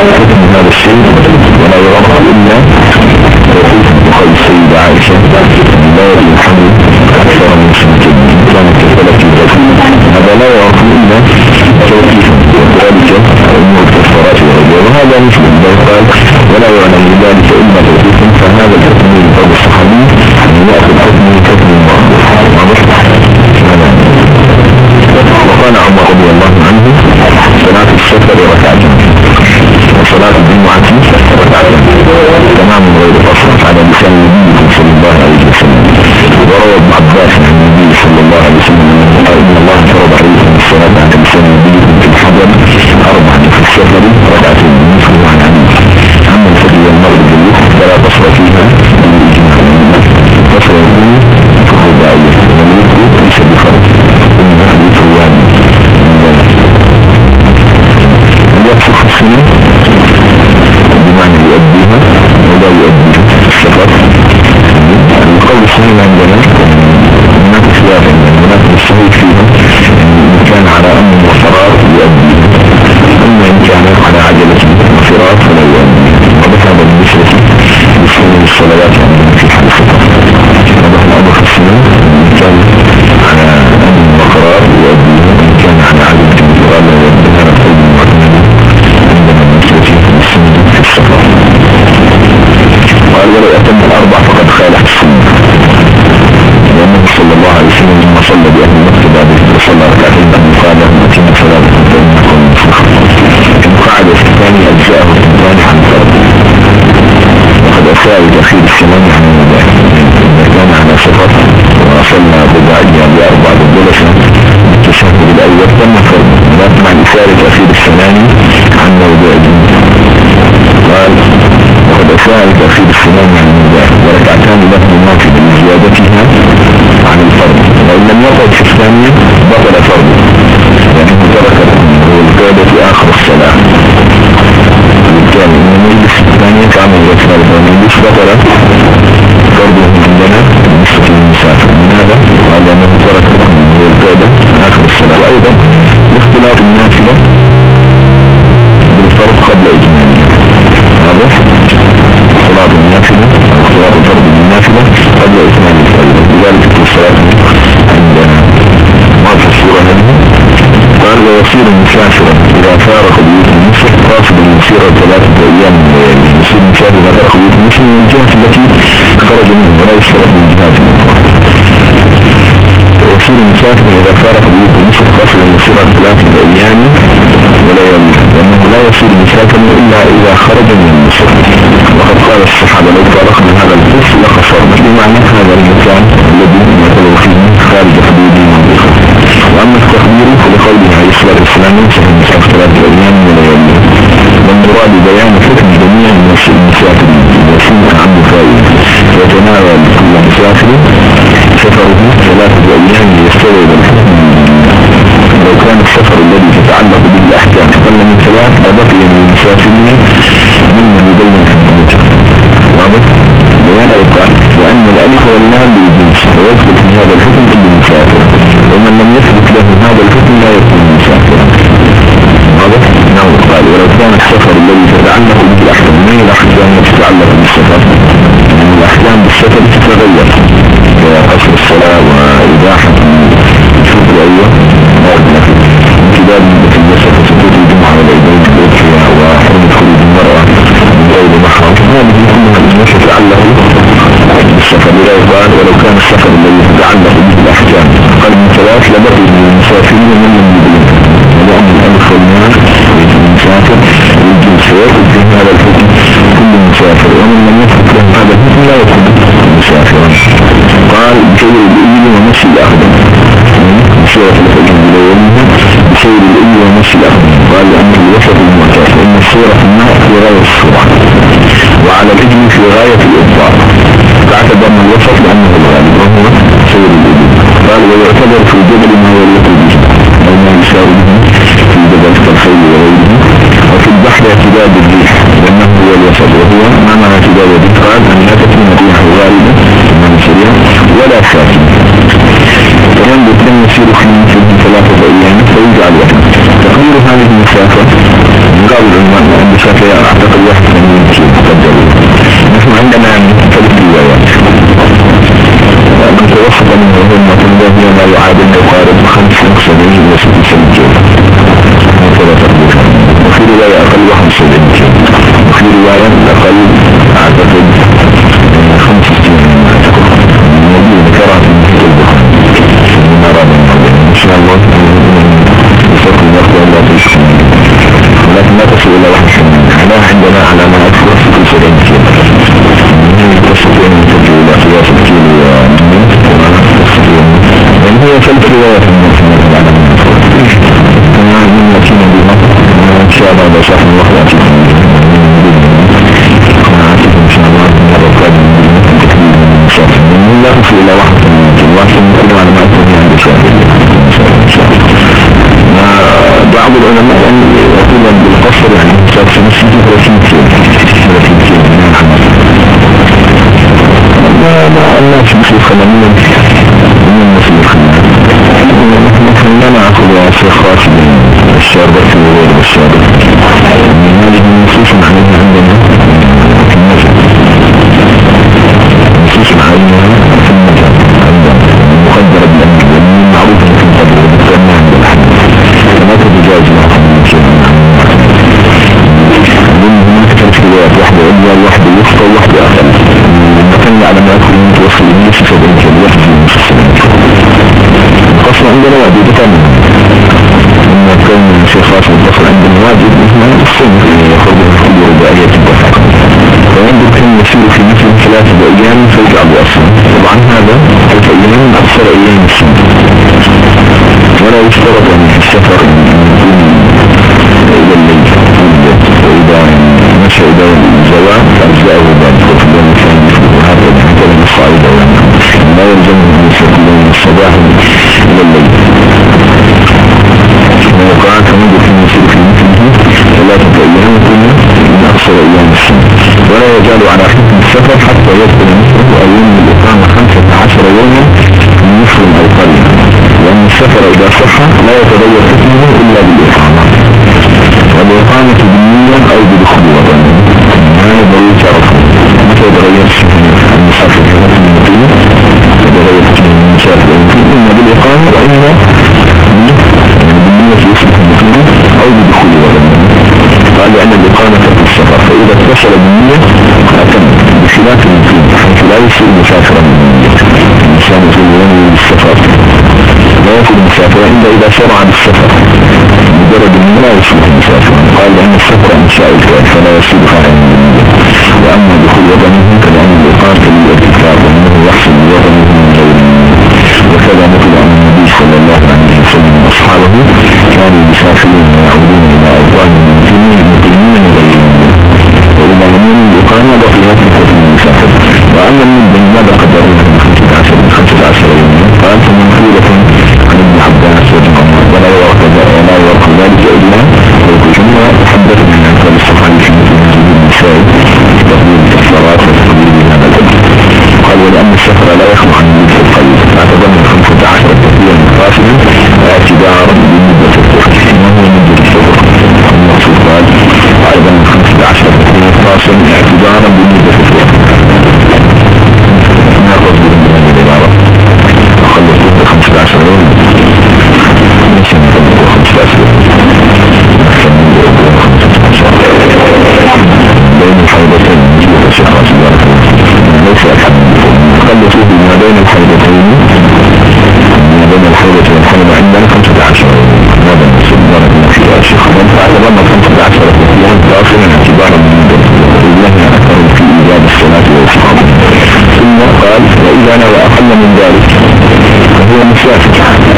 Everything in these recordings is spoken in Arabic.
حكم هذا الشيء ولا يعرف إلا توقيف بقول السيدة عائشة لا يحمل أكثر من سنتين كانت كفلة الزكاة هذا لا يعرف إلا توقيفا وذلك أمور الكفارات وغيرها وهذا مثل الله قال ولا يعلم ذلك إلا توقيفا فهذا الحكم من قول الصحابي يأخذ حكم كتب وقال عمر رضي الله عنه صلاة السفر ركعتين وصلاة الجمعة ركعتين تمام غير قصر على لسان النبي صلى الله عليه وسلم. وروى ابن عباس عن النبي صلى الله عليه وسلم قال إن الله فرض عليكم الصلاة على لسان النبي في الحضر أربعة في السفر ركعتين مثل عن علي أما الفجر والمغرب بالوقت فلا قصر فيها بالإجماع قصر يكون فخذائية وملكه ليس بفرق إن حديث الوالي يقصر في السنة بمعنى يؤديها ولا يؤديها السفر القول الصحيح عندنا هناك خلاف هناك الصحيح فيها إن كان على أمر وفرار يؤديها أما إن كان على عجلة وفرار فلا يؤديها وذهب بالنسبة للسنة الصلوات في حال السفر وذهب الأمر في السنة إن كان على أمر وفرار يؤديها وإن كان على عجلة وفرار لا يؤديها نقول المعتمد عندنا بالنسبة للسنة في السفر. قال ولو أتم الأربع فقد خالف السنة لأنه صلى الله عليه وسلم لما صلى بأهل مكة بعد صلى ركعتين بعد قال لهم أتم صلاة فإنكم مفلحون المقاعدة الثاني أجزاءه الثاني عن الفرد وقد أساء تأخير السلام عن المباح إذا كان على سفر وصلنا رباعية بأربع بالجلسة بالتشهد الأول تم فرد ولكن مع إساءة تأخير السلام عن موضوع قال وقد أساء تأخير السلام عن المباح وركعتان له مناطق لزيادتها عن الفرد وإن لم يقعد في الثانية بطل فرده لأنه ترك القيادة في آخر الصلاة بالتالي إن المجلس الثانية كان يذكر المجلس بطل فرده عندنا بالنسبة للمسافر لماذا؟ قال لأنه ترك القيادة آخر الصلاة وأيضا لاختلاف النافلة بالفرد قبل إجمالها هذا صلاة النافلة أو صلاة الفرد بالنافلة قبل إجمال الفرد لذلك في الصلاة عندنا ما في الصورة هذه قال ويصير مسافرا إذا فارق بيوت المصر قاصد المسيرة 3 أيام يصير مسافر إذا فارق بيوت المصر من الجهة التي خرج منه ولا يشترط من جهات الأخرى. ويصير مسافر إذا فارق بيوت المصر قاصد المسيرة 3 أيام ولا يوم لأنه لا يصير مسافر إلا إذا خرج من المصر وقد قال الصحابة لو فارقنا هذا الفصل لخسرنا بمعنى هذا المكان الذي يعتبر فيه خارج حدود المنطقة. وأما التخبير فلقوله عليه الصلاة والسلام ينصح المسافر 3 أيام ولا يوم والمراد بيان حكم جميع المسافرين وسنة عن فائدة وتناول كل مسافر سفره 3 أيام ليستوعب الحكم. لو كان السفر الذي تتعلق بالأحكام أقل من 3 لبقي للمسافرين ممن يبين حكمته واضح بيان الأوقات وأن الألف واللام للجنس ويثبت في هذا الحكم كل مسافر ومن لم يثبت له هذا الحكم لا يكون مسافرا واضح. نعم قال ولو كان السفر الذي تتعلق بالأحكام من الأحكام التي تتعلق بالسفر من الأحكام بالسفر تتغير كقصر الصلاة وإباحة الشكر أيوة امتداد مدة الجسد وسقوط الجمعة والعيدين والأضحية وحرمة خروج المرأة من غير محرم هذه كلها الأمور تتعلق بالسفر. لا يقال ولو كان السفر الذي يتعلق بالأحكام أقل من 3 لبقي للمسافرين من المدينة ولأن الألف والماء للمسافر والجنس ويأخذ في هذا الحكم كل مسافر ومن لم يثبت له هذا الحكم لا يكون مسافرا. قال بسير الإبل ومشي الأقدم بسيرة الحكم بلومها بسير الإبل ومشي الأقدم قال لأنه الوسط المعتاد إن السيرة في الماء في غاية السرعة وعلى الإبل في غاية الإبطاء فاعتبر من الوسط لأنه الغالب وهو سير الإبل. قال ويعتبر في الجبل ما يليق به أو ما يشار به في الجبل كالخيل وغيره وفي البحر اعتداد الريح لأنه هو الوسط وهو ما معنى اعتداد الريح قال أن لا تكون الريح غالبة من سريع ولا ساكنة فينبت لن يسير خلال 3 أيام فيجعل وقت تقدير هذه المسافة من قبل العلماء أن المسافة ما يعادل يقارب 75 إلى 76 كيلو هكذا تقدير. وفي رواية أقل 75 كيلو، وفي رواية أقل أعتقد 65 موجود ذكرها في محيط البخاري نرى إن شاء الله بفضل الوقت ولا تشكر، ولكن لا تصل إلى 81. لا عندنا على ما أذكر في 70 كيلو تستطيع أن تجي إلى قياس الكيلو لأن هي ثلاث روايات من على من يكون بما إن شاء الله إذا شاء الله يأتيكم إن شاء الله من الرقاب من لا تصل إلى 81 ولكن نتكلم على ما أكون عند الشافعي. بعض العلماء يقول بالقصر يعني 30 كيلو ما الناس مثل الخلامين من مثل الخلامين نحن لا نأخذ شيء خاص بالشاربة وغير الشاربة من هذه النصوص عليها عندنا في المجال نصوص عليها في المجال عندنا مقدرة بالأمر معروفة في القدر والمتنى عند الحديث فما تتجاوز معها من شيء من هناك ثلاث روايات، واحدة عليا واحدة وسطى وواحدة أقل. المكان على ما يكون متوصل إليه في 70 كيلو واحد في 70 كيلو. القصر عندنا واجب تماما لما كان شيء خاص بالقصر عندنا واجب مثل السن يخرج من كل رباعية الدفع وينبغي كان يسير في مثل 3 أيام فيجعل أصلا. طبعا هذا 3 أيام من أكثر أيام السن، ولا يشترط أن السفر إلى الليل وإذا مشى إلى الزواج أجزاءه بعد فقد كان هذا هكذا الصعيدة لا يلزم أن يسافر من الصباح إلى الليل. وقع كمدة في المسير في مثله 3 أيام كلها من أكثر أيام السنة، ولا يزال على حكم السفر حتى يدخل مثله أو يوم الإقامة 15 يوما من مثل أو قرية، لأن السفر إذا صح لا يتغير حكمه إلا بالإقامة، والإقامة بالنية أو بدخول وطن هذا ضروري تعرفه. متى يتغير المسافر في نفس المدينة يتغير المسافر إما بالإقامة وإما بالنية في اسم المدينة أو بدخول وطن. قال لأن الإقامة في السفر فإذا اتصل بالنية أتم بخلاف المدينة حيث لا يصير مسافرا بالنية الإنسان في يوم السفر لا يكون مسافرا إلا إذا شرع بالسفر مجرد من لا يصبح مسافرا. قال لأن السفر إنشاء الكائن فلا يصير فاعل من النية. وأما دخول وطنه كلأن الإقامة للارتكاب وأنه يحصل بوطنه من غير النية. وكذا نقل عن النبي صلى الله عليه وسلم وأصحابه كانوا يسافرون ويعودون إلى أوطانهم مقيمين من غير النية، وإذا لم يكن الإقامة بقيت حكم المسافر. وأما المدن ماذا قدرون من 15 يوما؟ قال فمنقولة عن ابن عباس وابن عمر ولا يورق ذلك إلا ثم تحدث من أنفال الصحابي في مثل هذه المسائل تقديم الكفارات وتقديم هذا الأجل. قال ولأن السفر لا يخلو عن مدة القيد فاعتبرنا 15 تقديرا فاصلا اعتبارا بمدة السفر وهو مدة السفر. المقصود قال أيضا 15 تقديرا فاصلا اعتبارا بمدة السفر ما قصد من هذه العبارة أخلص مدة 15 يوم ليس مدة 15 بين الحيضتين والشخص ليس أحد خلصوا ما بين الحيضتين ما بين الحيضة والحيض عندنا 15 هذا المسلمون في الشيخ فأعتبرنا 15 أيام فاصلا اعتبارا من مدة الله أكثر في إيجاد الصلاة والصحابة. ثم قال وإذا نوى أقل من ذلك فهو مسافر،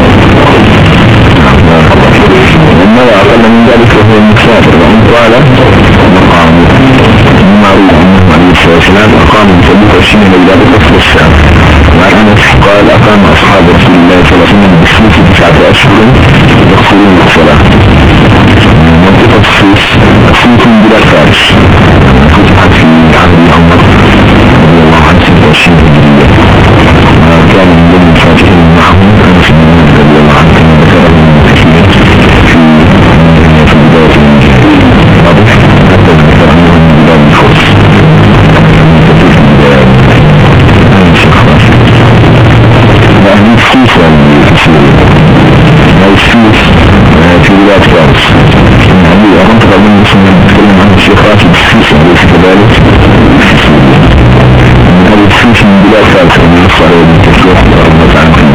وما أقل من ذلك فهو مسافر. وإن قال مقام معروف عنه عليه الصلاة والسلام أقام بسبب 20 ليلة بقصر الشام. وعن أنس قال أقام أصحاب رسول الله صلى الله عليه وسلم بالسوس 9 أشهر يقصرون الصلاة. منطقة السوس سوس بلا فارس فتحت في عهد عمر رضي الله عنه 26 هجرية، وكان من ضمن الفاتحين معهم أنس بن مالك رضي الله عنه كما ذكره ابن كثير في بداية واضح حتى ذكر عنه من بلاد الفرس وأهل السوس القضاء الثالث من النص على وجه التشريح ورحمة تعالى في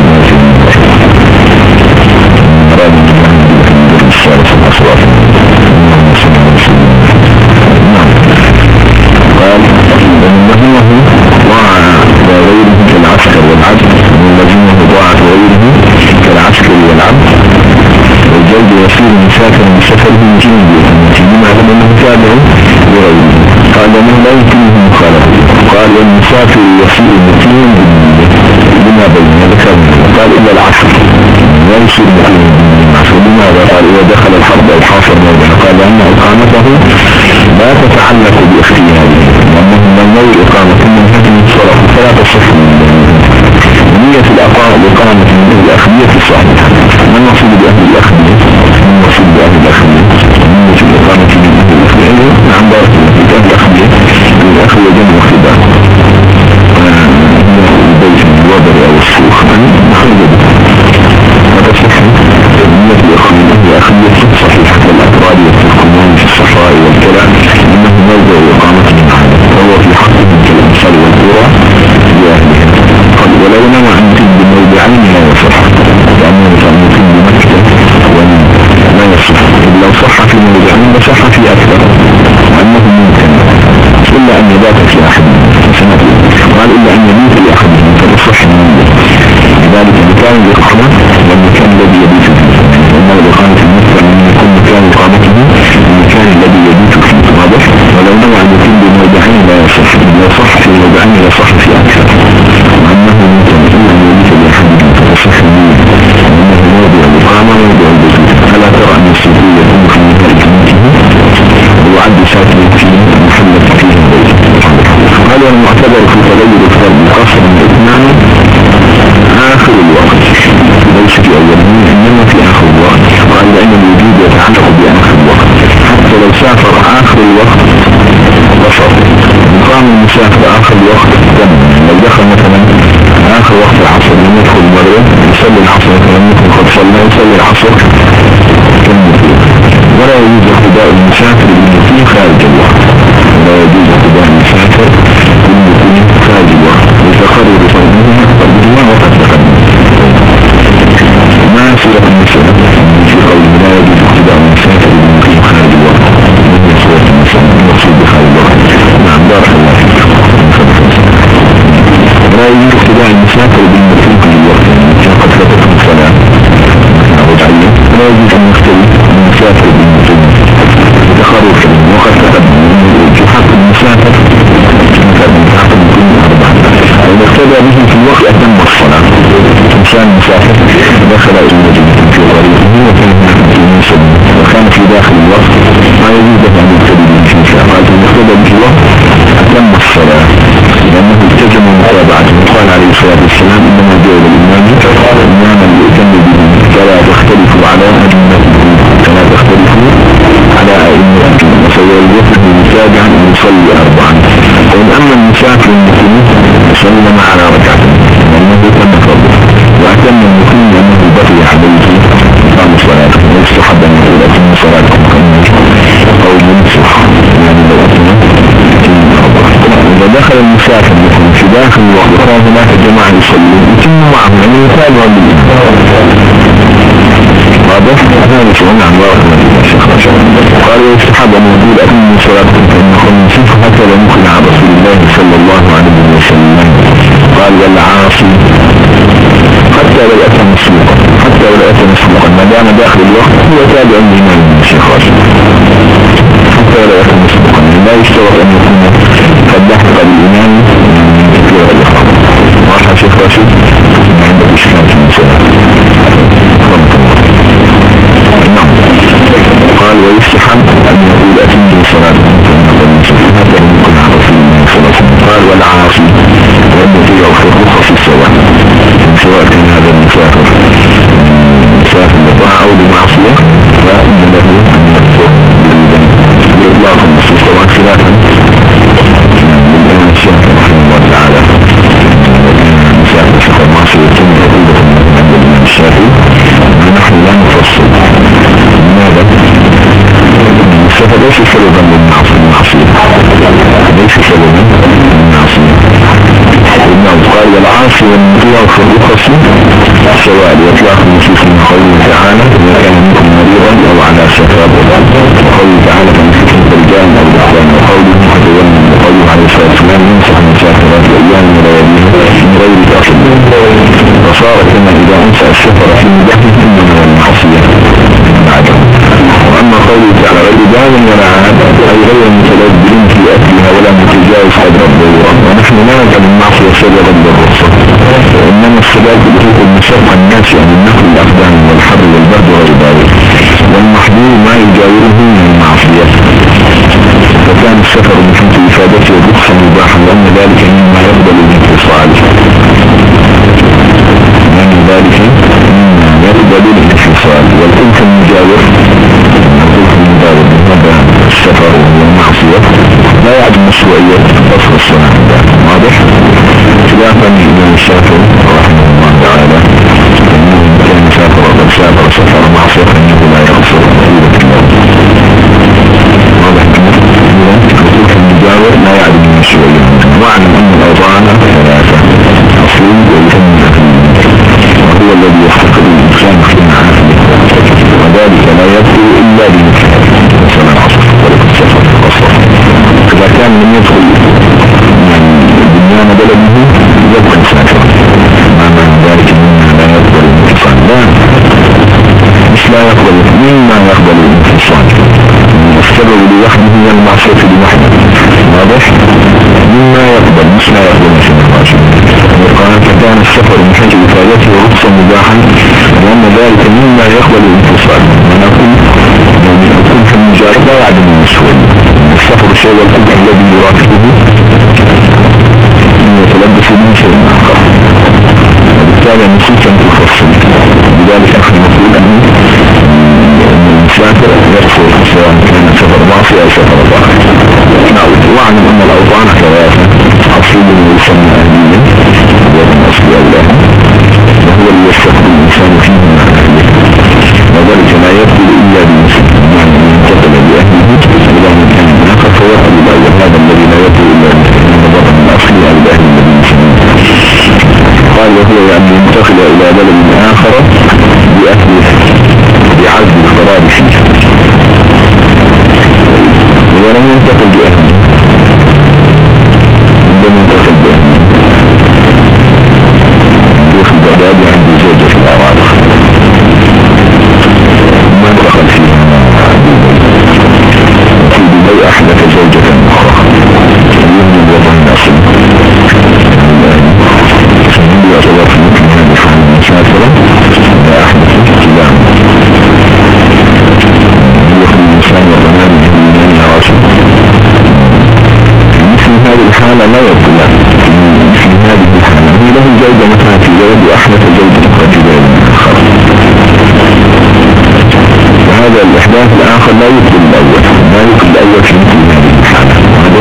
أراد من الثالث الأصوات. قال ولزمه ضاع وغيره كالعسكر والعبد، ولزمه ضاع وغيره كالعسكر والعبد والجلد يصير مسافر من سفره جنبه ومتنين على من تابعه لغيره. قال من لا يمكنه مخالفه. قال والمسافر يصير متين بما بين ذكرنا. قال إلا العسكر لا يصير متين بما قال إذا دخل الحرب أو حاصر موضع. قال لأن إقامته لا تتعلق باختياره، لأنه من نوع إقامة من هذه الصلاة فلا تصح نية الإقامة من الأخبية الصحيحة. ما المقصود بأهل الأخبية؟ المقصود بأهل الأخبية نية الإقامة من أهل الأخبية. نعم بارك الله فيك. أهل الأخبية الأخبية جمع خداع البيت من الوبر أو السوق محدد. وتصح نية الأخبية صحيحة كالأطراد والتركمان في الصحراء والكلام، إنه موضع إقامة من هذا وهو في حقهم كالأمثال والقرى لأهلها. قال ولو نوى أن يتم بموضعين لا يصح، لأنه يتم بمكة ولا يصح. لو صح في موضعين لصح في أكثر، وأنه ممكن إلا أن يبات في أحد. قال إلا أن يبيت لأحد فتصح منه. لذلك مكان الإقامة والمكان الذي يبيت فيه، وأن الإقامة المثل من يكون مكان إقامته المكان الذي يبيت فيه واضح. ولو نوى أن يتم بموضعين لا يصح، لو صح في موضعين لصح في أكثر، وأنه ممكن إلا أن يبيت لأحد فتصح منه، وأنه موضع الإقامة موضع البيت. ألا ترى أن السفر يكون في نهاية كلمته ويعد ساكن فيه محلة فيه البيت. قال والمعتبر في تغير الفرد القصر من الإثنان آخر الوقت ليس في أوله إنما في آخر الوقت. قال لأن الوجود يتعلق بآخر الوقت، حتى لو سافر آخر الوقت بصر. مقام المسافر آخر الوقت دم. لو دخل مثلا آخر وقت العصر لم يدخل المغرب يصلي العصر فلم يكن قد صلى يصلي العصر كالمثل. ولا يجوز اقتداء المسافر بالمثل خارج الوقت، ولا يجوز اقتداء المسافر بالمثل خارج الوقت لتقرر فرضهما وقد تقدم. ما سورة المسألة في قول لا يجوز اقتداء المسافر بالمثل خارج الوقت من سورة المسألة المقصود بخارج الوقت. نعم بارك الله فيك. لا يجوز اقتداء المسافر بالمثل في الوقت قد فاتته الصلاة لا يجوز أن يختلف المسافر بالمثل تخرج وقد تقدم في حق المسافر ومقتدى به في الوقت أتم الصلاة. إنسان مسافر دخل إلى المدينة في طريقه وكان في داخل الوقت ما يجوز أن يقتدي به في المسافر. المقتدى به الوقت أتم الصلاة لأنه التزم متابعته. قال عليه الصلاة والسلام إنما جاء الإمام إماما يؤتم به فلا تختلفوا على أئمتكم فلا تختلفوا على أئمتكم وسيوجهه متابعا أن يصلي أربعا. وإن أما المسافر المسلم سلم على ركعته لأنه تم فرضه، وأتم المسلم لأنه بقي عليه إقام صلاته. ويستحب أن يقول أتم صلاتكم أو ينصح يعني لو أتم إذا دخل المسافر مثلا في داخل الوقت ترى هناك جماعة يصلون يتم معهم يعني يتابع بالإمام واضح. هذا سؤال عن الله قال ويستحب أن يقول أتم صلاتكم فإنكم نصف حتى لم يكن عن رسول الله صلى الله عليه وسلم. قال والعاصي حتى لو أتى مسبوقا، حتى لو أتى مسبوقا ما دام داخل الوقت هو تابع الإمام الشيخ راشد. حتى لو أتى مسبوقا لا يشترط أن يكون قد لحق بالإمام من كثير الإقامة. واضح شيخ راشد ما عندك إشكال في المسألة. قال ويستحب أن يقول أتم صلاتكم حتى لم يكن عن رسول الله صلى الله عليه وسلم. قال والعاصي والمطيع في الرخص السواء سواء كان هذا المسافر مسافر لطاعة أو لمعصية فإن له أن يكفر سواء لإطلاق النصوص من قوله تعالى إذا كان منكم مريضا أو على سفر، وقوله تعالى فمسكن برجال أو رهبان، وقوله متولى، وقوله عليه الصلاة والسلام ينصح المسافرات الأيام ولياليها من غير تأخير، فصار كما إذا أنسى السفر في مدحه إنما المعصية بعده. وأما قوله تعالى غير داع ولا عاد أي غير متلذذ في أكلها ولا متجاوز قدر الضرورة، ونحن لا نجعل المعصية سببا للرخصة، وإنما السبب بحكم المشقة الناس عن النقل الأقدام والحر والبرد وغير ذلك، والمحظور ما يجاوره من المعصية، فكان السفر من حيث إفادته رخصة مباحا، وأن ذلك مما يقبل الانفصال، والكلف المجاور هذا السفر والمعصية لا يعد مشروعية فصل الصلاة، واضح؟ خلافا لإمام الشافعي رحمه الله تعالى أنه كان سافر وقد سفر معصية فإنه لا يقصر طيبة الموت، واضح؟ الكلف المجاور لا يعد مشروعية. واعلم أن الأوضاع ثلاثة: أصلي ويسمى وهو الذي يحتقد الإنسان في معافي، وذلك لا يبدو إلا بمثال مثلا عصر طريق السفر القصر، إذا كان من يدخل بنيان بلده يبقى سافر، ما معنى ذلك مما لا يقبل الانفصال؟ لا، مش لا يقبل، مما يقبل الانفصال السبب لوحده هي المعصية لوحده، واضح؟ مما يقبل مش لا يقبل في الراجل. وقال فكان السفر من حيث إفادته رخصة مباحا، وأن ذلك مما يقبل الانفصال، ونقول يكون في المجارة لا يعدم المسؤول السفر شيء، والكلف الذي يرافقه يتلبس من شيء آخر، وبالتالي النصوص لم تفصل. لذلك نحن نقول أن المسافر يقصر سواء كان سفر معصية أو سفر طاعة. واعلم أن الأوطان ثلاثة: أصيل ويسمى أهليا ومن أصل أولاها، وهو اللي يستقبل الإنسان فيه مع أهله، وذلك لا يبدو إلا بمسلم، يعني ينتقل بأهله إلى مكان آخر فيقبل الأول، هذا الذي لا يبدو إلا بمسلم نظرا من أصل أو الأهل الذي يسمون. قال وهو يعني ينتقل إلى بلد آخر بأهله بعزل القرار فيه، ولم ينتقل بأهله، لم ينتقل بأهله يخذ بغداد عند زوجة في الأراضي ما دخل فيها في دبي أحدث زوجة أخرى يوم الوضع الناصر فهو يعتبر في مثل هذه الحالة المسافرة لا أحدث كلام يخذ الإنسان والرمان من راسه. مثل هذه الحالة لا يبقى له، مثل هذه الحالة هي له زوجة مثلا في بلد وأحدث زوجة أخرى في بلد آخر، وهذا الإحداث الآخر لا يقبل الأول، لا يقبل الأول في مثل هذه الحالة.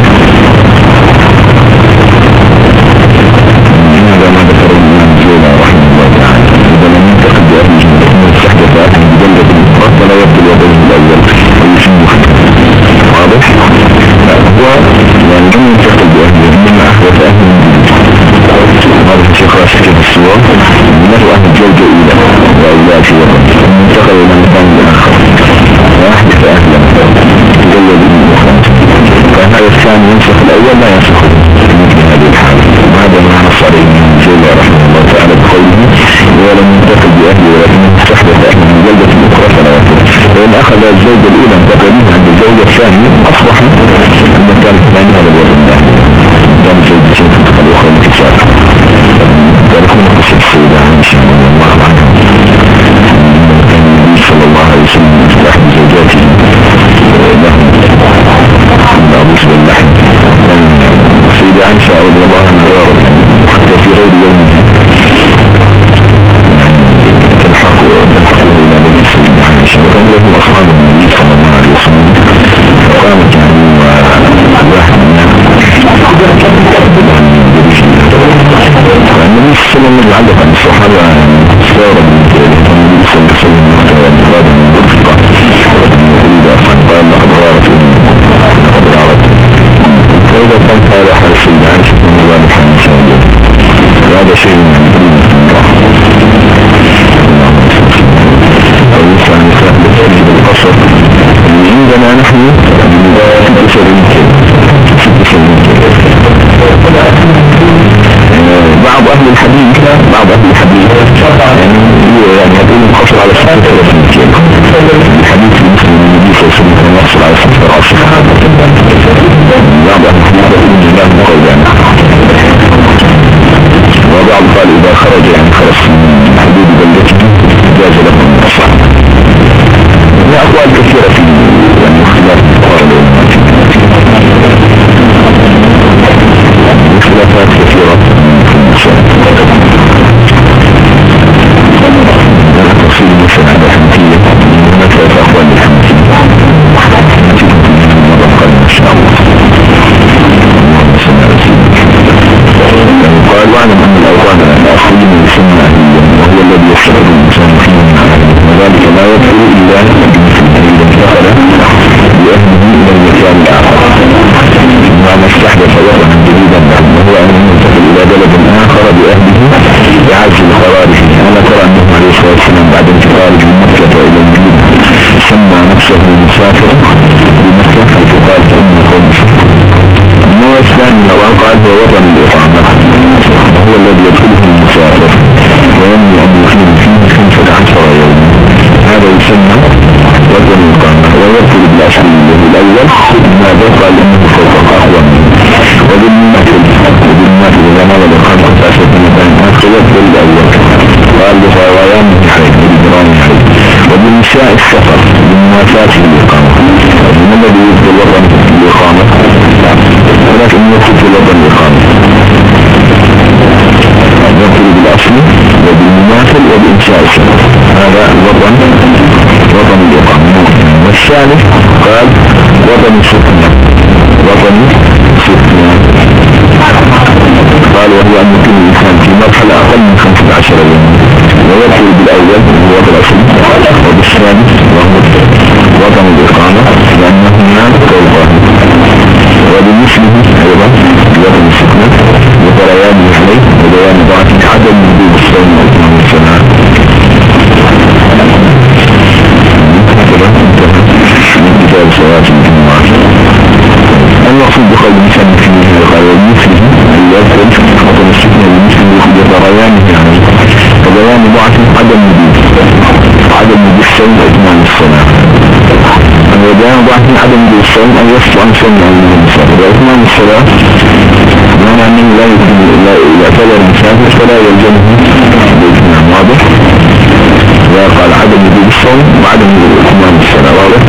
هذا ما ذكر الإمام الزولى رحمه الله تعالى، إذا لم ينتقل بأهل جمهور استحدث أهل ببلد أخرى فلا يقبل الوضع الأول ويسمى خطأ، واضح؟ لا، هو يعني لم ينتقل بأهل إنما أحدث أهل هذا الشيخ راشد في الصور له أهل جوجة أولى وأولاد في وطن، انتقل إلى مكان آخر وأحدث أهلا تزوج من أخرى، فهذا الثاني ينسخ الأول لا ينسخ مثل هذه الحالة. وهذا ما نص عليه من جوجة رحمه الله تعالى بقوله ولم ينتقل بأهله ولكن استحدث أهل من جلدة الأخرى فلا ينسخ، وإن أخذ الزوجة الأولى انتقل منها عند الزوجة الثانية أصبح المكان الثاني هذا الوطن ده كان زوجة تنتقل الأخرى متسابقة. تعرفون قصة السيدة عائشة رضي الله عنها كان النبي صلى الله عليه وسلم يفتح بزوجاته لهم بعض اللحم، السيدة عائشة رضي الله عنها حتى في غير يومها تلحقه إلى بيت السيدة عائشة، وكان له أصحاب النبي صلى الله عليه وسلم، فقال نحن 76 بعض أهل الحديث يعني يقول مقصر على 36 كيلو الحديث المسلم النبي صلى الله عليه وسلم مقصر على 36 بعض أهل الحديث يقول لا مقول يعني وبعض قال إذا خرج يعني خرج من حدود بلدته جاز له المقصر أقوال كثيرة في يعني اختلاف اختلافات كثيرة في المسائل تفصيل مثلا على الحنفية هناك أقوال للحنفية إن شاء الله قال واعلم أن الأوطان الأصلي من السنة وهو الذي يشتغل الإنسان فيه وذلك لا يدخل إلا إذا انتقل بأهله إلى المكان الآخر وما استحدث وطنا جديدا وهو أن ينتقل إلى بلد آخر بأهله يعز الخوارج. أنا ترى أنه عليه الصلاة والسلام بعد انتقاله من مكة إلى المدينة سمى نفسه مسافرا بمكة حيث قال فإنه خمس النوع الثاني وقال هو وطن الإقامة وهو الذي يدخله المسافر وينمي أن يقيم فيه 15 يوم هذا يسمى وطن الإقامة ويدخل بالأصل الأول ماذا قال إنه فوق أقوى وبالمثل إذا نوى الإقامة فأسفل مكان آخر يدخل الأول قال بخوايان حيث بالجرام حيث وبالنساء السفر بالموافاة الإقامة من الذي يدخل وطن الإقامة ولكن يدخل في وطن الإقامة يدخل بالأصل وبالمماثل وبإنشاء السفر هذا وطن الإقامة. والثالث قال وطن السكنة قال وهو أن يكون الإنسان في مرحلة أقل من 15 يوم ويدخل بالأول وهو الأصل وبالثاني وهو وطن الإقامة لأنه هناك فوقه وبمثله أيضا وطن السكنة وطريان عليه وبيان ضعف عدم وجود الصوم وإتمام الصلاة من كتاب صلاة الجمعة. المقصود بقول الإنسان فيه قال وبمثله أن يدخل وطن السكنة بمثله وطريانه عليه وبيان ضعف عدم وجود الصوم وإتمام الصلاة وبيان ضعف عدم وجود الصوم أن يصل عن صوم وإتمام الصلاة بمعنى أنه لا يعتبر المسافر فلا يلزمه بإتمام واضح وقال عدم وجود الصوم وعدم وجود إتمام الصلاة واضح.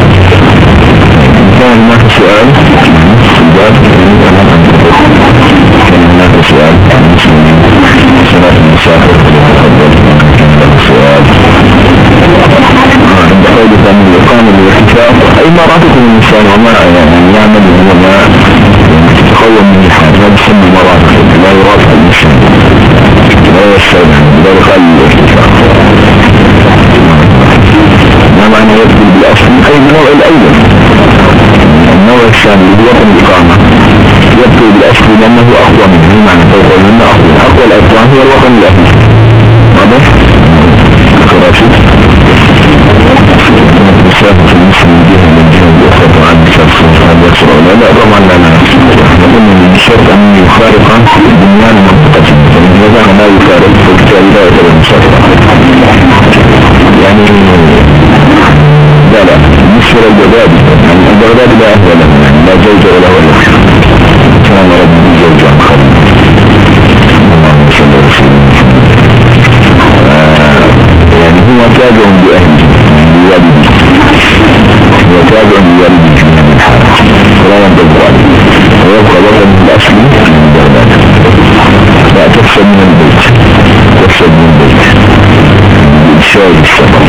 كان هناك سؤال كان هناك سؤال صلاة المسافر سؤال عند قولك أن الإقامة والاحتفاظ أي ما رأتكم الإنسان وما يعمل وما تتخول من الحال لا تسمى مراتب لا يرافع الإنسان لا يستمع لا يخلي الاحتفاظ ما معنى يدخل بالأصل أي النوع الأول. النوع الثاني وطن الإقامة يدخل بالأصل لأنه أقوى منه معنى فوق منه أقوى الأقوى هو الوطن الأهلي واضح خراشي مسافة في المسلم جهة من جهة الأخرى عن مسافة هل يكسر ولا لا طبعا لا نقول من الشرط أن يفارق بنيان منطقة فإذا لا يفارق فبالتالي لا يتبع المسافة يعني لا مصر الجباب يعني الجباب لا أهوى له يعني لا زوج ولا ولا كان ربي زوجا خليل اللهم صل وسلم يعني هو تابع بأهله بوالده وتابع بوالده في هذه الحالة ولا ينتظر عليه ويبقى وطن الأصل من البغداد لا تفسد من البيت بإنشاء السفر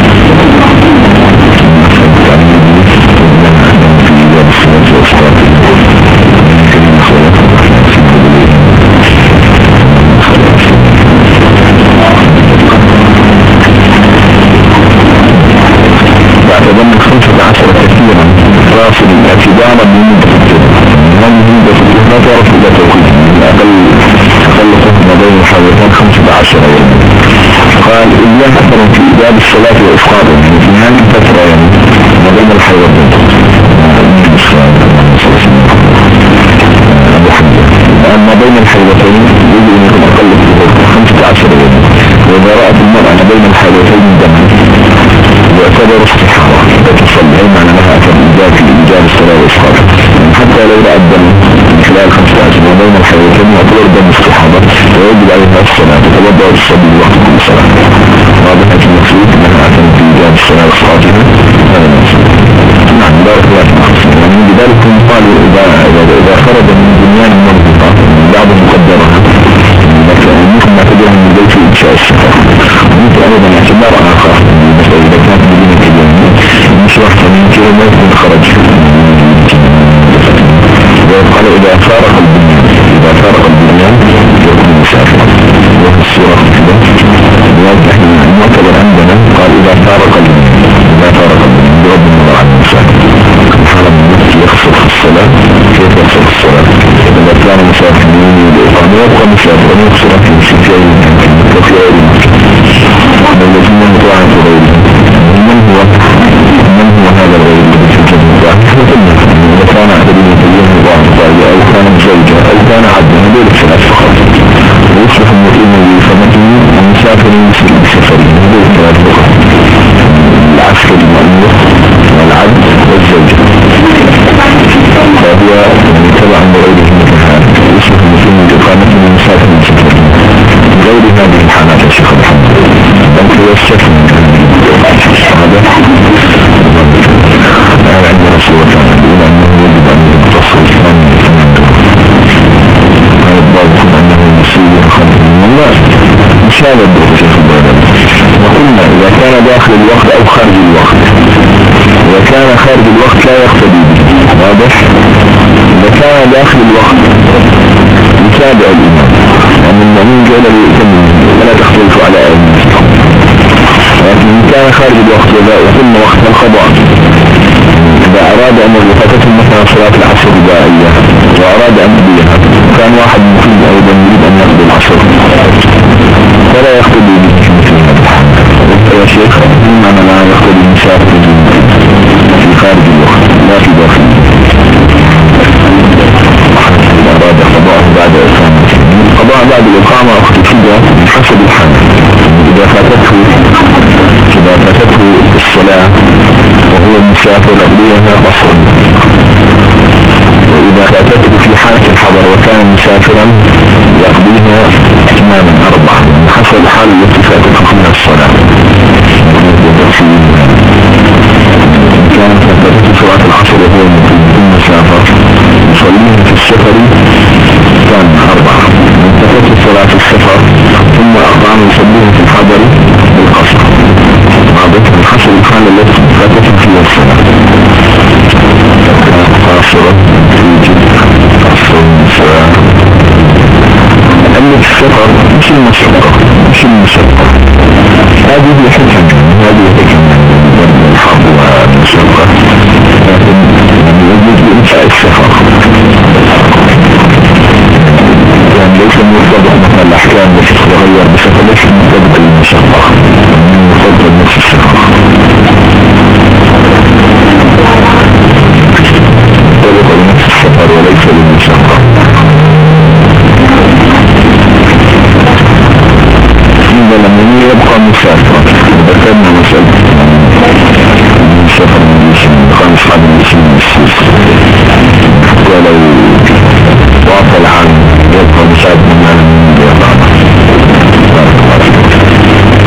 بعد 15 كثيرا راصل اعتبارا من هذه لا تعرف إلى توقيت أقل حكم بين الحواليات 15 يوم. قال إلا أثر في إجابة الصلاة وإسقاطه يعني في هذه الفترة يعني ما بين الحواليات غير الدم من خلال 15 وبين الحيوتين يعتبر دم استحاضة ويجب عليها الصلاة تتوضأ الصبي وقت كل صلاة. واضح المقصود انها اعتمد في ايجاب الصلاة وصلاتها هذا المقصود. نعم بارك الله فيكم. ومن ذلك قال اذا خرج من بنيان منطقة بعض مقدرها مثل ما تدعو من بيت انشاء السفر. ومثل ايضا اعتبار اخر اذا كانت مدينة اليمن مشروع من كيلومتر خرج. وقال اذا فارق البنيان يكون مسافرا. وفي السورة كده واضح المعتبر عندنا قال اذا فارق البنيان بغض النظر عن المسافر. حالا النفس يخسر في الصلاة. كيف يخسر في الصلاة؟ إذا كان مسافر من الإقامة يبقى مسافر يخسر في الشفاء والكفاء والذين متوعد غيره. من هو هذا الغير الذي في الجنة؟ إذا كان عدد المتين وعطايا أو كان زوجة أو كان عبدا هذول الثلاث فقط. ويصبح المقيم بفمته ومسافر مثل السفرين هذول الثلاث فقط. العسكر المأمور والعبد والزوجة فهو تبع لغيره مثل هذا. يصبح المقيم بإقامته ومسافر من سفرين غير هذه الحالات يا شيخ الحمد أنت يستثني هذا عند رسول الله يقول أنه يجب أن يتصل الإسلام هذا الضابط أنه مسؤول خلف من الله مش هذا الضابط شيخ الضابط. وقلنا إذا كان داخل الوقت أو خارج الوقت. إذا كان خارج الوقت لا يقتدي به. واضح؟ إذا كان داخل الوقت يتابع الإمام لأن المؤمن جعل ليؤتمن ولا تختلف على أمين. لكن إن كان خارج الوقت وقلنا وقت القضاء إذا أراد أن يفتت مثلا صلاة العصر بدائية وأراد أن يبيها كان واحد مفيد أيضا يريد أن يقضي العصر فلا يقتدي به مثل هذا يا شيخ. معنى لا يقتدي مسافر في خارج الوقت لا في داخل. إذا أراد قضاءه بعد إقامة القضاء بعد الإقامة اختفيدة حسب الحال. إذا فاتته الصلاة وهو مسافر يقضيها قصرا. وإذا فاتته في حالة الحضر وكان مسافرا يقضيها إتماما 4 حسب حال التي فاتته فيها الصلاة. كان فاتته صلاة العصر وهو مسافر يصليها في السفر